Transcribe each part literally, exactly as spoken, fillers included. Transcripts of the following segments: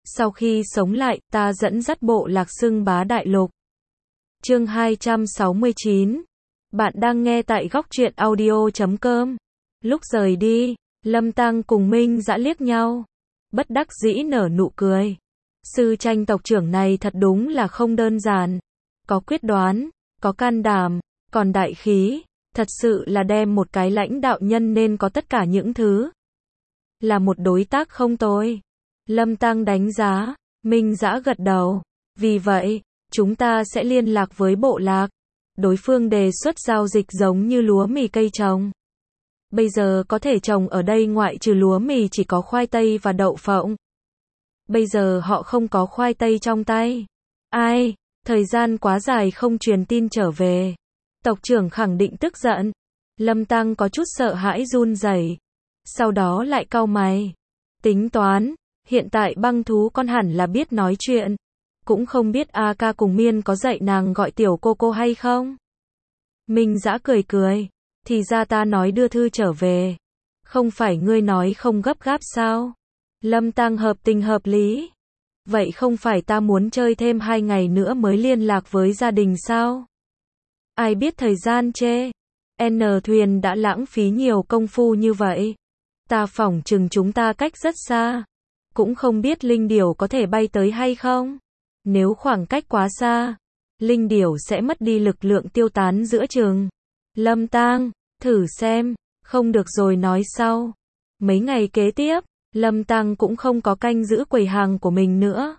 Sau khi sống lại, ta dẫn dắt bộ lạc xưng bá đại lục. Chương hai trăm sáu mươi chín. Bạn đang nghe tại góc truyện audio chấm com. Lúc rời đi, Lâm Tăng cùng Minh Dã liếc nhau, bất đắc dĩ nở nụ cười. Sư Tranh tộc trưởng này thật đúng là không đơn giản, có quyết đoán, có can đảm, còn đại khí, thật sự là đem một cái lãnh đạo nhân nên có tất cả những thứ. Là một đối tác không tồi. Lâm Tăng đánh giá, Minh Dã gật đầu. Vì vậy, chúng ta sẽ liên lạc với bộ lạc. Đối phương đề xuất giao dịch giống như lúa mì cây trồng. Bây giờ có thể trồng ở đây ngoại trừ lúa mì chỉ có khoai tây và đậu phộng. Bây giờ họ không có khoai tây trong tay. Ai, thời gian quá dài không truyền tin trở về. Tộc trưởng khẳng định tức giận. Lâm Tăng có chút sợ hãi run rẩy. Sau đó lại cau mày. Tính toán, hiện tại băng thú con hẳn là biết nói chuyện. Cũng không biết A ca cùng Miên có dạy nàng gọi tiểu cô cô hay không? Minh Dã cười cười. Thì ra ta nói đưa thư trở về. Không phải ngươi nói không gấp gáp sao? Lâm Tăng hợp tình hợp lý. Vậy không phải ta muốn chơi thêm hai ngày nữa mới liên lạc với gia đình sao? Ai biết thời gian chê. N thuyền đã lãng phí nhiều công phu như vậy. Ta phỏng chừng chúng ta cách rất xa. Cũng không biết linh điểu có thể bay tới hay không. Nếu khoảng cách quá xa, linh điểu sẽ mất đi lực lượng tiêu tán giữa chừng. Lâm Tăng, thử xem, không được rồi nói sau. Mấy ngày kế tiếp, Lâm Tăng cũng không có canh giữ quầy hàng của mình nữa,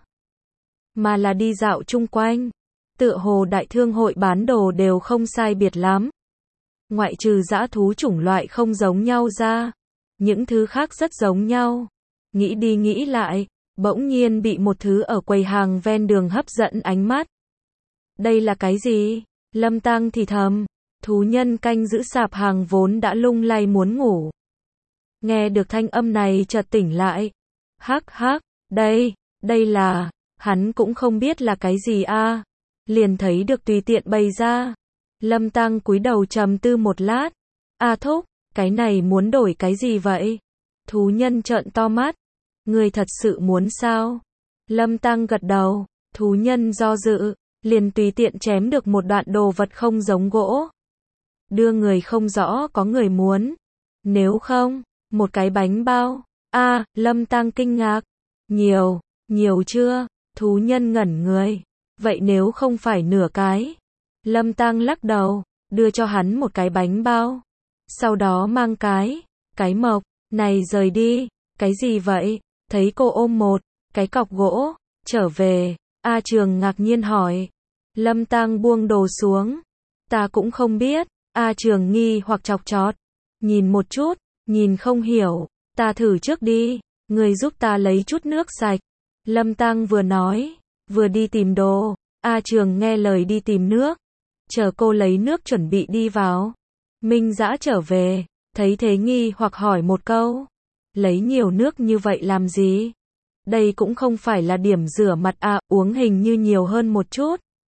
mà là đi dạo chung quanh. Tựa hồ đại thương hội bán đồ đều không sai biệt lắm. Ngoại trừ dã thú chủng loại không giống nhau ra, những thứ khác rất giống nhau. Nghĩ đi nghĩ lại, bỗng nhiên bị một thứ ở quầy hàng ven đường hấp dẫn ánh mắt. Đây là cái gì? Lâm Tăng thì thầm. Thú nhân canh giữ sạp hàng vốn đã lung lay muốn ngủ. Nghe được thanh âm này chợt tỉnh lại. Hắc hắc, đây, đây là, hắn cũng không biết là cái gì a. Liền thấy được tùy tiện bày ra. Lâm Tăng cúi đầu trầm tư một lát. A thúc, cái này muốn đổi cái gì vậy? Thú nhân trợn to mắt. Người thật sự muốn sao? Lâm Tăng gật đầu. Thú nhân do dự, liền tùy tiện chém được một đoạn đồ vật không giống gỗ. Đưa người không rõ có người muốn. Nếu không, một cái bánh bao. A, à, Lâm Tăng kinh ngạc. Nhiều, nhiều chưa? Thú nhân ngẩn người. Vậy nếu không phải nửa cái? Lâm Tăng lắc đầu, đưa cho hắn một cái bánh bao. Sau đó mang cái, cái mộc, này rời đi. Cái gì vậy? Thấy cô ôm một, cái cọc gỗ, trở về. A Trường ngạc nhiên hỏi. Lâm Tăng buông đồ xuống. Ta cũng không biết. A Trường nghi hoặc chọc chọt. Nhìn một chút, nhìn không hiểu. Ta thử trước đi. Người giúp ta lấy chút nước sạch. Lâm Tăng vừa nói, vừa đi tìm đồ. A Trường nghe lời đi tìm nước. Chờ cô lấy nước chuẩn bị đi vào. Minh Dã trở về, thấy thế nghi hoặc hỏi một câu. Lấy nhiều nước như vậy làm gì? Đây cũng không phải là điểm rửa mặt à, uống hình như nhiều hơn một chút.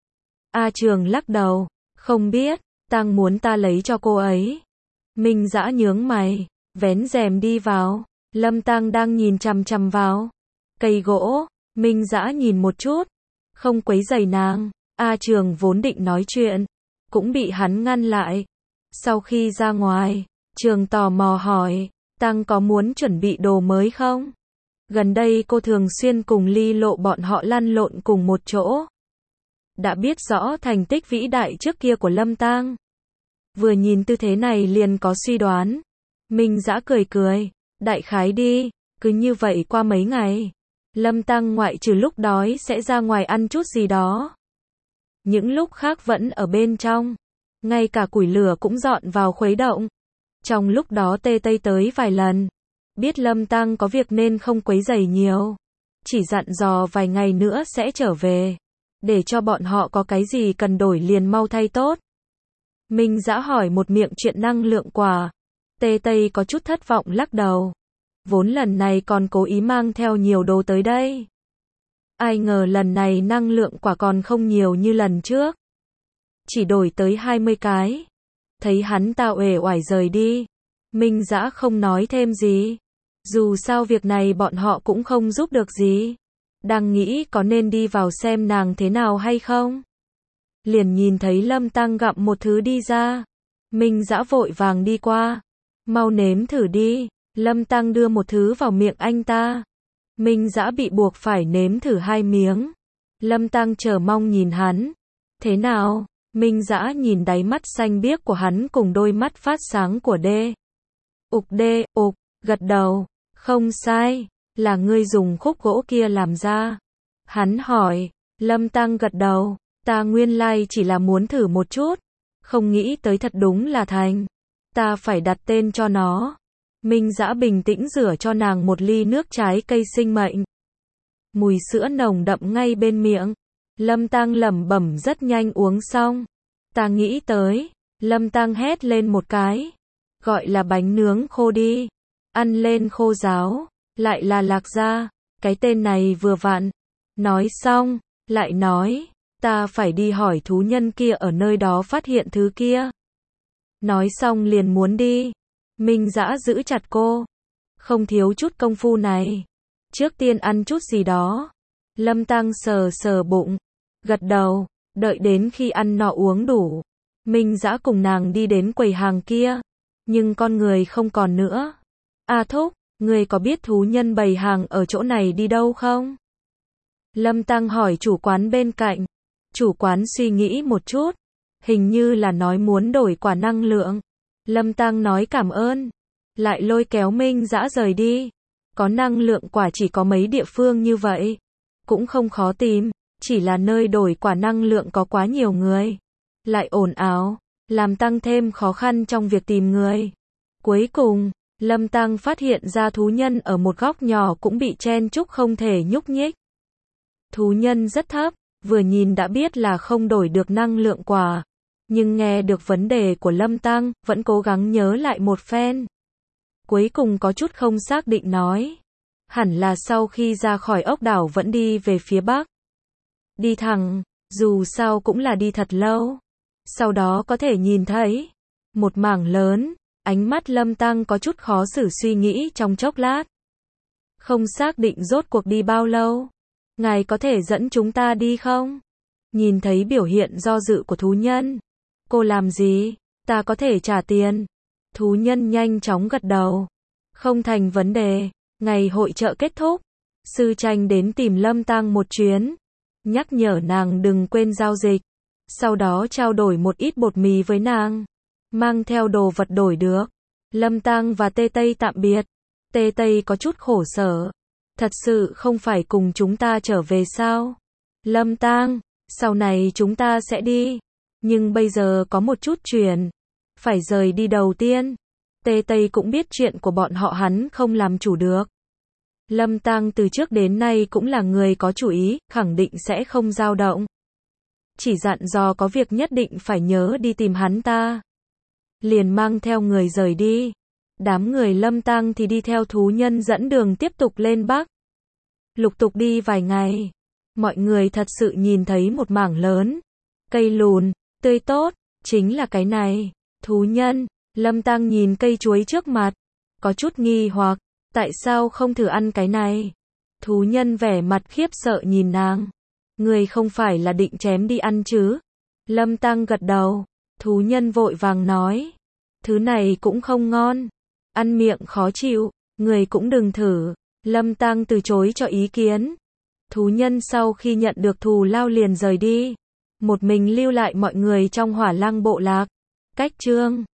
A Trường lắc đầu, không biết, Tăng muốn ta lấy cho cô ấy. Minh Dã nhướng mày, vén rèm đi vào. Lâm Tăng đang nhìn chằm chằm vào cây gỗ. Minh Dã nhìn một chút, không quấy rầy nàng. A Trường vốn định nói chuyện, cũng bị hắn ngăn lại. Sau khi ra ngoài, Trường tò mò hỏi, Tăng có muốn chuẩn bị đồ mới không? Gần đây cô thường xuyên cùng Ly Lộ bọn họ lăn lộn cùng một chỗ. Đã biết rõ thành tích vĩ đại trước kia của Lâm Tăng. Vừa nhìn tư thế này liền có suy đoán. Minh Dã cười cười, đại khái đi, cứ như vậy qua mấy ngày. Lâm Tăng ngoại trừ lúc đói sẽ ra ngoài ăn chút gì đó. Những lúc khác vẫn ở bên trong. Ngay cả củi lửa cũng dọn vào khuấy động. Trong lúc đó Tê Tây tới vài lần. Biết Lâm Tăng có việc nên không quấy rầy nhiều. Chỉ dặn dò vài ngày nữa sẽ trở về. Để cho bọn họ có cái gì cần đổi liền mau thay tốt. Minh Dã hỏi một miệng chuyện năng lượng quả. Tê Tây có chút thất vọng lắc đầu. Vốn lần này còn cố ý mang theo nhiều đồ tới đây. Ai ngờ lần này năng lượng quả còn không nhiều như lần trước. Chỉ đổi tới hai mươi cái. Thấy hắn ta uể oải rời đi. Minh Dã không nói thêm gì. Dù sao việc này bọn họ cũng không giúp được gì. đang nghĩ có nên đi vào xem nàng thế nào hay không. Liền nhìn thấy Lâm Tăng gặm một thứ đi ra. Minh Dã vội vàng đi qua. Mau nếm thử đi. Lâm Tăng đưa một thứ vào miệng anh ta. Minh Dã bị buộc phải nếm thử hai miếng. Lâm Tăng chờ mong nhìn hắn. Thế nào? Minh Dã nhìn đáy mắt xanh biếc của hắn cùng đôi mắt phát sáng của đê. Ục đê, ục, gật đầu. Không sai, là ngươi dùng khúc gỗ kia làm ra. Hắn hỏi. Lâm Tăng gật đầu. Ta nguyên lai chỉ là muốn thử một chút. Không nghĩ tới thật đúng là thành. Ta phải đặt tên cho nó. Minh Dã bình tĩnh rửa cho nàng một ly nước trái cây sinh mệnh. Mùi sữa nồng đậm ngay bên miệng. Lâm Tăng lẩm bẩm rất nhanh uống xong. Ta nghĩ tới. Lâm Tăng hét lên một cái. Gọi là bánh nướng khô đi. Ăn lên khô ráo. Lại là Lạc Gia. Cái tên này vừa vặn. Nói xong. Lại nói. Ta phải đi hỏi thú nhân kia ở nơi đó phát hiện thứ kia. Nói xong liền muốn đi. Minh Dã giữ chặt cô. Không thiếu chút công phu này. Trước tiên ăn chút gì đó. Lâm Tăng sờ sờ bụng. Gật đầu. Đợi đến khi ăn no uống đủ. Minh Dã cùng nàng đi đến quầy hàng kia. Nhưng con người không còn nữa. A Thúc, người có biết thú nhân bày hàng ở chỗ này đi đâu không? Lâm Tăng hỏi chủ quán bên cạnh. Chủ quán suy nghĩ một chút. Hình như là nói muốn đổi quả năng lượng. Lâm Tăng nói cảm ơn. Lại lôi kéo Minh Dã rời đi. Có năng lượng quả chỉ có mấy địa phương như vậy. Cũng không khó tìm. Chỉ là nơi đổi quả năng lượng có quá nhiều người. Lại ồn ào. Làm tăng thêm khó khăn trong việc tìm người. Cuối cùng, Lâm Tăng phát hiện ra thú nhân ở một góc nhỏ cũng bị chen chúc không thể nhúc nhích. Thú nhân rất thấp. Vừa nhìn đã biết là không đổi được năng lượng quả. Nhưng nghe được vấn đề của Lâm Tăng, vẫn cố gắng nhớ lại một phen. Cuối cùng có chút không xác định nói. Hẳn là sau khi ra khỏi ốc đảo vẫn đi về phía bắc. Đi thẳng, dù sao cũng là đi thật lâu. Sau đó có thể nhìn thấy một mảng lớn. Ánh mắt Lâm Tăng có chút khó xử suy nghĩ trong chốc lát. Không xác định rốt cuộc đi bao lâu. Ngài có thể dẫn chúng ta đi không? Nhìn thấy biểu hiện do dự của thú nhân. Cô làm gì? Ta có thể trả tiền. Thú nhân nhanh chóng gật đầu. Không thành vấn đề. Ngày hội chợ kết thúc. Sư Tranh đến tìm Lâm Tăng một chuyến. Nhắc nhở nàng đừng quên giao dịch. Sau đó trao đổi một ít bột mì với nàng. Mang theo đồ vật đổi được. Lâm Tăng và Tê Tây tạm biệt. Tê Tây có chút khổ sở. Thật sự không phải cùng chúng ta trở về sao? Lâm Tăng, sau này chúng ta sẽ đi. Nhưng bây giờ có một chút chuyện. Phải rời đi đầu tiên. Tê Tây cũng biết chuyện của bọn họ hắn không làm chủ được. Lâm Tăng từ trước đến nay cũng là người có chủ ý, khẳng định sẽ không dao động. Chỉ dặn dò có việc nhất định phải nhớ đi tìm hắn ta. Liền mang theo người rời đi. Đám người Lâm Tăng thì đi theo thú nhân dẫn đường tiếp tục lên Bắc. Lục tục đi vài ngày. Mọi người thật sự nhìn thấy một mảng lớn. Cây lùn, tươi tốt, chính là cái này. Thú nhân, Lâm Tăng nhìn cây chuối trước mặt. Có chút nghi hoặc, tại sao không thử ăn cái này? Thú nhân vẻ mặt khiếp sợ nhìn nàng. Người không phải là định chém đi ăn chứ? Lâm Tăng gật đầu. Thú nhân vội vàng nói. Thứ này cũng không ngon. Ăn miệng khó chịu, người cũng đừng thử. Lâm Tăng từ chối cho ý kiến. Thú nhân sau khi nhận được thù lao liền rời đi. Một mình lưu lại mọi người trong Hỏa Lăng bộ lạc. Cách chương